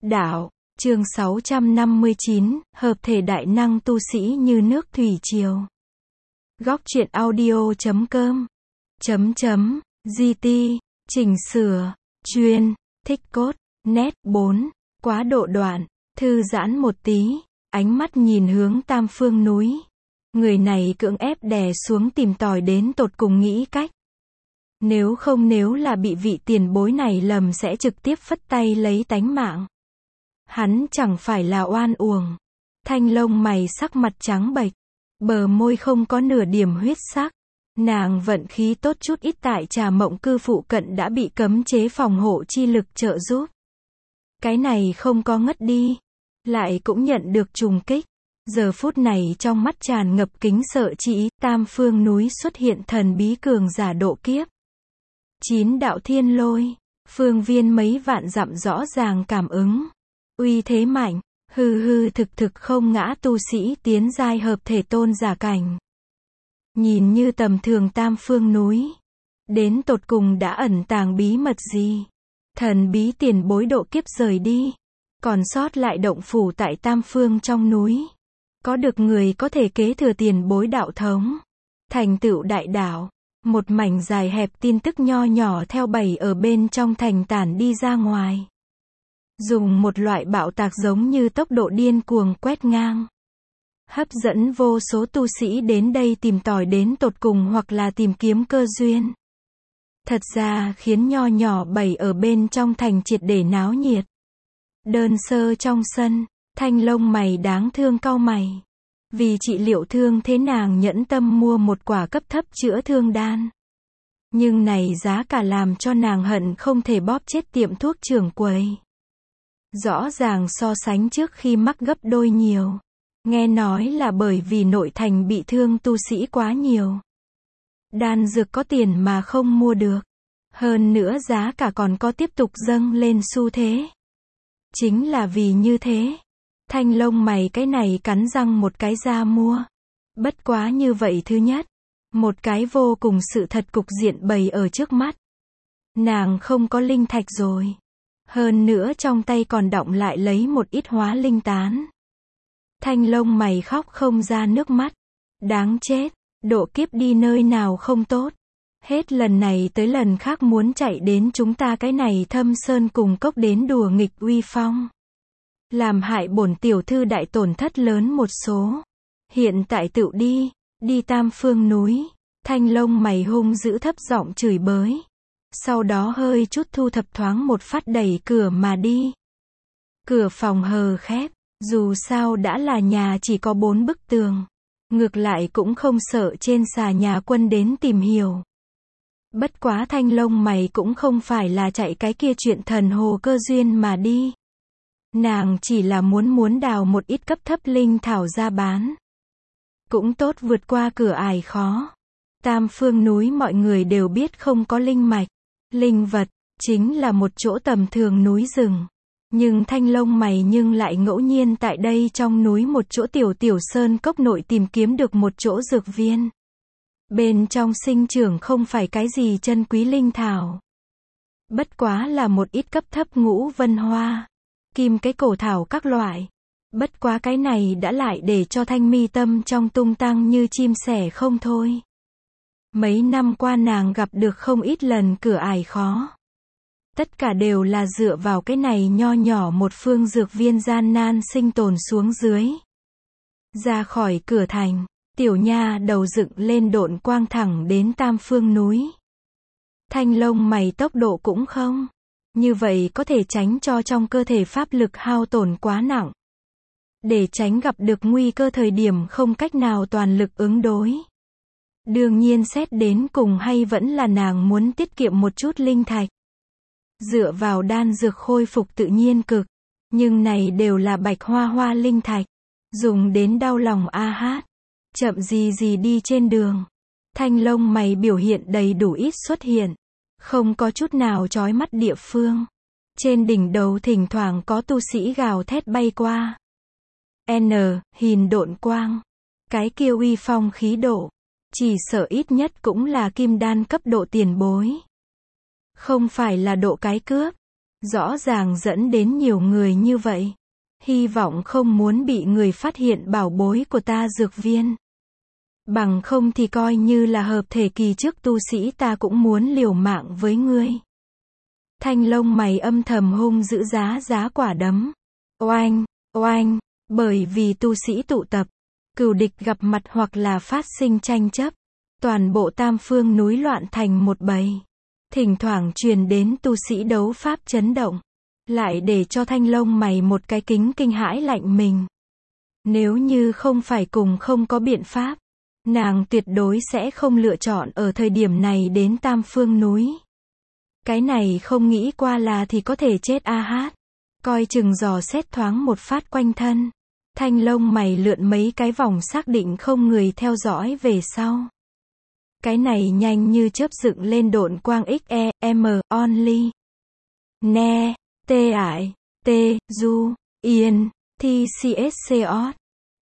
Đạo, chương 659, hợp thể đại năng tu sĩ như nước thủy triều. Góc truyện audio.com GT, chỉnh sửa, chuyên, thích cốt, nét 4, quá độ đoạn, thư giãn một tí, ánh mắt nhìn hướng tam phương núi. Người này cưỡng ép đè xuống tìm tòi đến tột cùng nghĩ cách. Nếu là bị vị tiền bối này lầm sẽ trực tiếp phất tay lấy tánh mạng. Hắn chẳng phải là oan uổng. Thanh lông mày sắc mặt trắng bệch, bờ môi không có nửa điểm huyết sắc. Nàng vận khí tốt chút ít tại Trà Mộng Cư phụ cận đã bị cấm chế phòng hộ chi lực trợ giúp. Cái này không có ngất đi, lại cũng nhận được trùng kích. Giờ phút này trong mắt tràn ngập kính sợ chi ý, tam phương núi xuất hiện thần bí cường giả độ kiếp. 9 đạo thiên lôi, phương viên mấy vạn dặm rõ ràng cảm ứng. Uy thế mạnh, hư thực không ngã tu sĩ tiến giai hợp thể tôn giả cảnh. Nhìn như tầm thường tam phương núi, đến tột cùng đã ẩn tàng bí mật gì? Thần bí tiền bối độ kiếp rời đi, còn sót lại động phủ tại tam phương trong núi. Có được người có thể kế thừa tiền bối đạo thống, thành tựu đại đạo. Một mảnh dài hẹp tin tức nho nhỏ theo bầy ở bên trong thành tản đi ra ngoài. Dùng một loại bạo tạc giống như tốc độ điên cuồng quét ngang. Hấp dẫn vô số tu sĩ đến đây tìm tòi đến tột cùng hoặc là tìm kiếm cơ duyên. Thật ra khiến nho nhỏ bầy ở bên trong thành triệt để náo nhiệt. Đơn sơ trong sân, thanh lông mày đáng thương cau mày. Vì trị liệu thương thế nàng nhẫn tâm mua một quả cấp thấp chữa thương đan. Nhưng này giá cả làm cho nàng hận không thể bóp chết tiệm thuốc trưởng quầy. Rõ ràng so sánh trước khi mắc gấp đôi nhiều. Nghe nói là bởi vì nội thành bị thương tu sĩ quá nhiều. Đan dược có tiền mà không mua được. Hơn nữa giá cả còn có tiếp tục dâng lên xu thế. Chính là vì như thế. Thanh lông mày cái này cắn răng một cái ra mua. Bất quá như vậy thứ nhất. Một cái vô cùng sự thật cục diện bày ở trước mắt. Nàng không có linh thạch rồi. Hơn nữa trong tay còn đọng lại lấy một ít hóa linh tán. Thanh lông mày khóc không ra nước mắt. Đáng chết, độ kiếp đi nơi nào không tốt. Hết lần này tới lần khác muốn chạy đến chúng ta cái này Thâm Sơn cùng cốc đến đùa nghịch uy phong. Làm hại bổn tiểu thư đại tổn thất lớn một số. Hiện tại tựu đi tam phương núi. Thanh lông mày hung dữ thấp giọng chửi bới. Sau đó hơi chút thu thập thoáng một phát đẩy cửa mà đi. Cửa phòng hờ khép, dù sao đã là nhà chỉ có 4 bức tường. Ngược lại cũng không sợ trên xà nhà quân đến tìm hiểu. Bất quá thanh lông mày cũng không phải là chạy cái kia chuyện thần hồ cơ duyên mà đi. Nàng chỉ là muốn đào một ít cấp thấp linh thảo ra bán. Cũng tốt vượt qua cửa ải khó. Tam phương núi mọi người đều biết không có linh mạch. Linh vật, chính là một chỗ tầm thường núi rừng. Nhưng thanh lông mày nhưng lại ngẫu nhiên tại đây trong núi một chỗ tiểu sơn cốc nội tìm kiếm được một chỗ dược viên. Bên trong sinh trưởng không phải cái gì chân quý linh thảo. Bất quá là một ít cấp thấp ngũ vân hoa, kim cái cổ thảo các loại. Bất quá cái này đã lại để cho thanh mi tâm trong tung tăng như chim sẻ không thôi. Mấy năm qua nàng gặp được không ít lần cửa ải khó. Tất cả đều là dựa vào cái này nho nhỏ một phương dược viên gian nan sinh tồn xuống dưới. Ra khỏi cửa thành, tiểu nha đầu dựng lên độn quang thẳng đến tam phương núi. Thanh lông mày tốc độ cũng không. Như vậy có thể tránh cho trong cơ thể pháp lực hao tổn quá nặng. Để tránh gặp được nguy cơ thời điểm không cách nào toàn lực ứng đối. Đương nhiên xét đến cùng hay vẫn là nàng muốn tiết kiệm một chút linh thạch. Dựa vào đan dược khôi phục tự nhiên cực. Nhưng này đều là bạch hoa linh thạch. Dùng đến đau lòng a hát. Chậm gì đi trên đường. Thanh lông mày biểu hiện đầy đủ ít xuất hiện. Không có chút nào chói mắt địa phương. Trên đỉnh đầu thỉnh thoảng có tu sĩ gào thét bay qua. Hình độn quang. Cái kia uy phong khí độ. Chỉ sợ ít nhất cũng là kim đan cấp độ tiền bối. Không phải là độ cái cướp. Rõ ràng dẫn đến nhiều người như vậy. Hy vọng không muốn bị người phát hiện bảo bối của ta dược viên. Bằng không thì coi như là hợp thể kỳ trước tu sĩ ta cũng muốn liều mạng với ngươi. Thanh lông mày âm thầm hung dữ giá quả đấm. Oanh, oanh, bởi vì tu sĩ tụ tập, cừu địch gặp mặt hoặc là phát sinh tranh chấp. Toàn bộ tam phương núi loạn thành một bầy. Thỉnh thoảng truyền đến tu sĩ đấu pháp chấn động. Lại để cho thanh lông mày một cái kinh hãi lạnh mình. Nếu như không phải cùng không có biện pháp, nàng tuyệt đối sẽ không lựa chọn ở thời điểm này đến tam phương núi. Cái này không nghĩ qua là thì có thể chết a hát. Coi chừng dò xét thoáng một phát quanh thân. Thanh lông mày lượn mấy cái vòng xác định không người theo dõi về sau. Cái này nhanh như chớp dựng lên độn quang XEM, only. Ne, tê ải, tê, du, yên, thi CSCOT,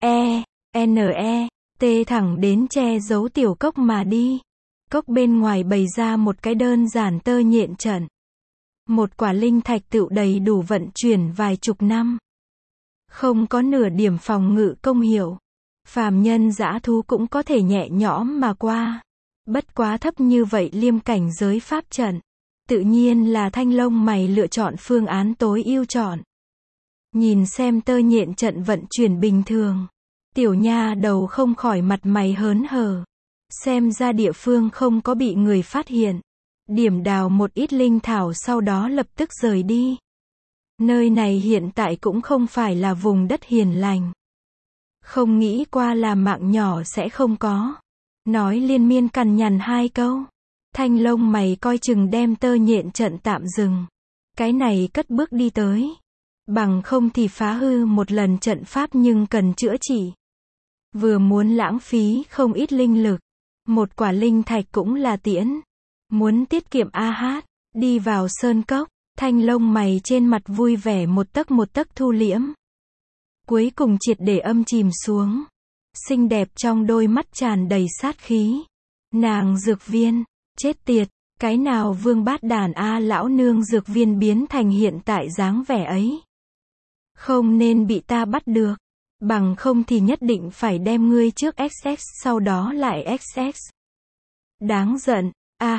NE, tê thẳng đến che giấu tiểu cốc mà đi. Cốc bên ngoài bày ra một cái đơn giản tơ nhện trận. Một quả linh thạch tựu đầy đủ vận chuyển vài chục năm. Không có nửa điểm phòng ngự công hiệu. Phàm nhân dã thú cũng có thể nhẹ nhõm mà qua. Bất quá thấp như vậy liêm cảnh giới pháp trận. Tự nhiên là thanh lông mày lựa chọn phương án tối ưu chọn. Nhìn xem tơ nhện trận vận chuyển bình thường. Tiểu nha đầu không khỏi mặt mày hớn hở. Xem ra địa phương không có bị người phát hiện. Điểm đào một ít linh thảo sau đó lập tức rời đi. Nơi này hiện tại cũng không phải là vùng đất hiền lành. Không nghĩ qua là mạng nhỏ sẽ không có. Nói liên miên cằn nhằn hai câu. Thanh lông mày coi chừng đem tơ nhện trận tạm dừng. Cái này cất bước đi tới. Bằng không thì phá hư một lần trận pháp nhưng cần chữa trị. Vừa muốn lãng phí không ít linh lực. Một quả linh thạch cũng là tiễn. Muốn tiết kiệm a hát. Đi vào sơn cốc. Thanh lông mày trên mặt vui vẻ một tấc thu liễm. Cuối cùng triệt để âm chìm xuống. Xinh đẹp trong đôi mắt tràn đầy sát khí. Nàng dược viên. Chết tiệt. Cái nào vương bát đàn a lão nương dược viên biến thành hiện tại dáng vẻ ấy. Không nên bị ta bắt được. Bằng không thì nhất định phải đem ngươi trước XX sau đó lại XX. Đáng giận. A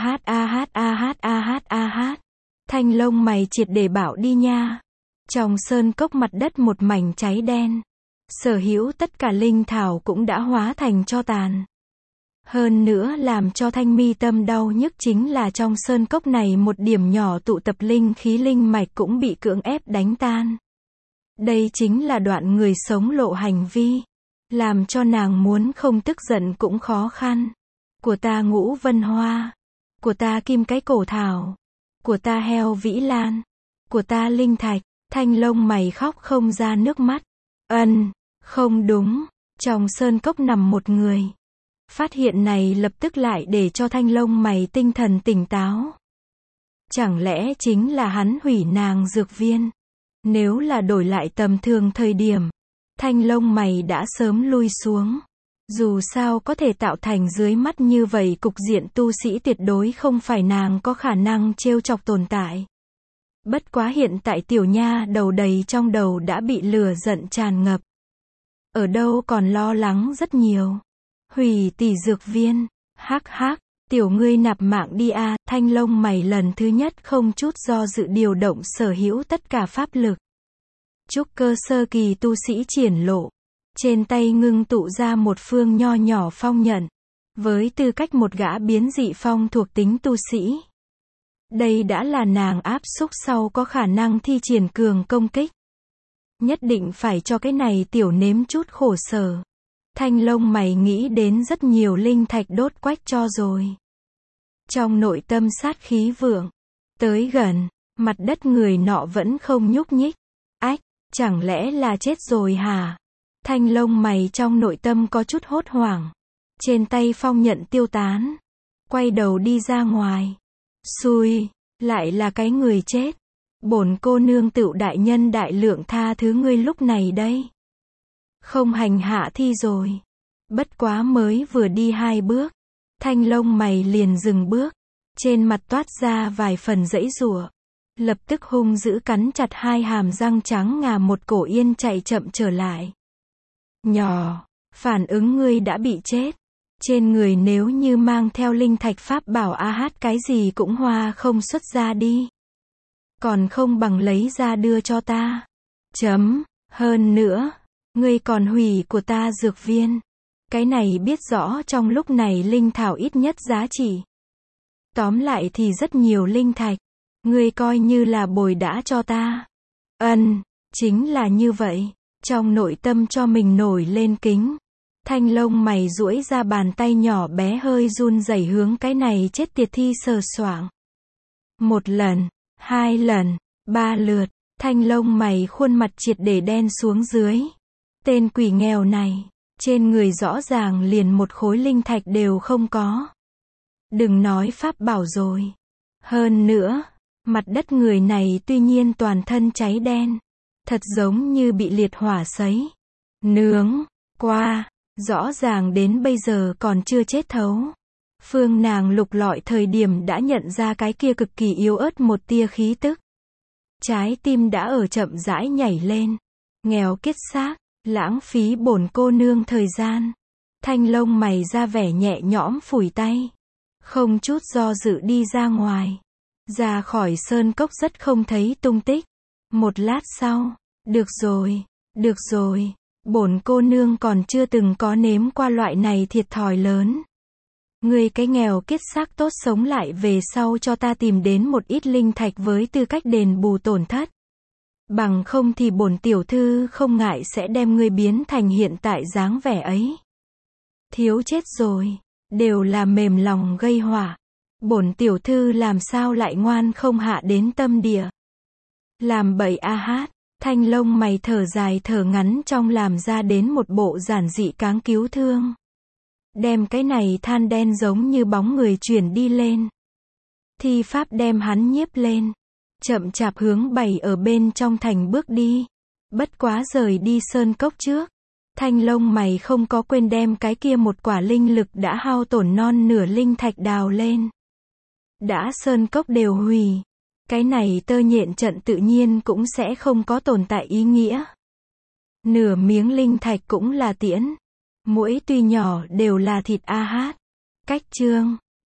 hát. Thanh lông mày triệt để bảo đi nha. Trong sơn cốc mặt đất một mảnh cháy đen. Sở hữu tất cả linh thảo cũng đã hóa thành tro tàn. Hơn nữa làm cho thanh mi tâm đau nhức chính là trong sơn cốc này một điểm nhỏ tụ tập linh khí linh mạch cũng bị cưỡng ép đánh tan. Đây chính là đoạn người sống lộ hành vi. Làm cho nàng muốn không tức giận cũng khó khăn. Của ta ngũ vân hoa. Của ta kim cái cổ thảo. Của ta heo vĩ lan. Của ta linh thạch. Thanh lông mày khóc không ra nước mắt. Không đúng. Trong sơn cốc nằm một người. Phát hiện này lập tức lại để cho thanh lông mày tinh thần tỉnh táo. Chẳng lẽ chính là hắn hủy nàng dược viên? Nếu là đổi lại tầm thường thời điểm, thanh lông mày đã sớm lui xuống. Dù sao có thể tạo thành dưới mắt như vậy cục diện tu sĩ tuyệt đối không phải nàng có khả năng trêu chọc tồn tại. Bất quá hiện tại tiểu nha đầu đầy trong đầu đã bị lửa giận tràn ngập. Ở đâu còn lo lắng rất nhiều. Hủy tỷ dược viên. Hắc, tiểu ngươi nạp mạng đi a. Thanh lông mày lần thứ nhất không chút do dự điều động sở hữu tất cả pháp lực. Trúc cơ sơ kỳ tu sĩ triển lộ. Trên tay ngưng tụ ra một phương nho nhỏ phong nhận. Với tư cách một gã biến dị phong thuộc tính tu sĩ. Đây đã là nàng áp xúc sau có khả năng thi triển cường công kích. Nhất định phải cho cái này tiểu nếm chút khổ sở. Thanh lông mày nghĩ đến rất nhiều linh thạch đốt quách cho rồi. Trong nội tâm sát khí vượng. Tới gần, mặt đất người nọ vẫn không nhúc nhích. Ách, chẳng lẽ là chết rồi hả? Thanh lông mày trong nội tâm có chút hốt hoảng. Trên tay phong nhận tiêu tán. Quay đầu đi ra ngoài. Xui, lại là cái người chết. Bổn cô nương tựu đại nhân đại lượng tha thứ ngươi lúc này đây. Không hành hạ thi rồi. Bất quá mới vừa đi 2 bước. Thanh lông mày liền dừng bước. Trên mặt toát ra vài phần giãy giụa. lập tức hung dữ cắn chặt hai hàm răng trắng ngà một cổ yên chạy chậm trở lại. Nhỏ, phản ứng ngươi đã bị chết. Trên người nếu như mang theo linh thạch pháp bảo hát cái gì cũng hoa không xuất ra đi. Còn không bằng lấy ra đưa cho ta. Hơn nữa, ngươi còn hủy của ta dược viên. Cái này biết rõ trong lúc này linh thảo ít nhất giá trị. Tóm lại thì rất nhiều linh thạch. Ngươi coi như là bồi đã cho ta. Chính là như vậy. Trong nội tâm cho mình nổi lên kính. Thanh lông mày duỗi ra bàn tay nhỏ bé hơi run rẩy hướng cái này chết tiệt thi sờ soạng. Một lần, hai lần, ba lượt, thanh lông mày khuôn mặt triệt để đen xuống dưới. Tên quỷ nghèo này, trên người rõ ràng liền một khối linh thạch đều không có. Đừng nói pháp bảo rồi. Hơn nữa, mặt đất người này tuy nhiên toàn thân cháy đen. Thật giống như bị liệt hỏa sấy. Nướng qua. Rõ ràng đến bây giờ còn chưa chết thấu. Phương nàng lục lọi thời điểm đã nhận ra cái kia cực kỳ yếu ớt một tia khí tức. Trái tim đã ở chậm rãi nhảy lên. Nghèo kiết xác, lãng phí bổn cô nương thời gian. Thanh lông mày ra vẻ nhẹ nhõm phủi tay. Không chút do dự đi ra ngoài. Ra khỏi sơn cốc rất không thấy tung tích. Một lát sau, được rồi. Bổn cô nương còn chưa từng có nếm qua loại này thiệt thòi lớn. Ngươi cái nghèo kiết xác tốt sống lại về sau cho ta tìm đến một ít linh thạch với tư cách đền bù tổn thất. Bằng không thì bổn tiểu thư không ngại sẽ đem ngươi biến thành hiện tại dáng vẻ ấy. Thiếu chết rồi, đều là mềm lòng gây họa. Bổn tiểu thư làm sao lại ngoan không hạ đến tâm địa. Làm bậy hát. Thanh lông mày thở dài thở ngắn trong làm ra đến một bộ giản dị cáng cứu thương. Đem cái này than đen giống như bóng người chuyển đi lên. Thi pháp đem hắn nhiếp lên. Chậm chạp hướng bày ở bên trong thành bước đi. Bất quá rời đi sơn cốc trước. Thanh lông mày không có quên đem cái kia một quả linh lực đã hao tổn non nửa linh thạch đào lên. Đã sơn cốc đều hủy. Cái này tơ nhện trận tự nhiên cũng sẽ không có tồn tại ý nghĩa. Nửa miếng linh thạch cũng là tiễn. Mỗi tuy nhỏ đều là thịt hát. Cách chương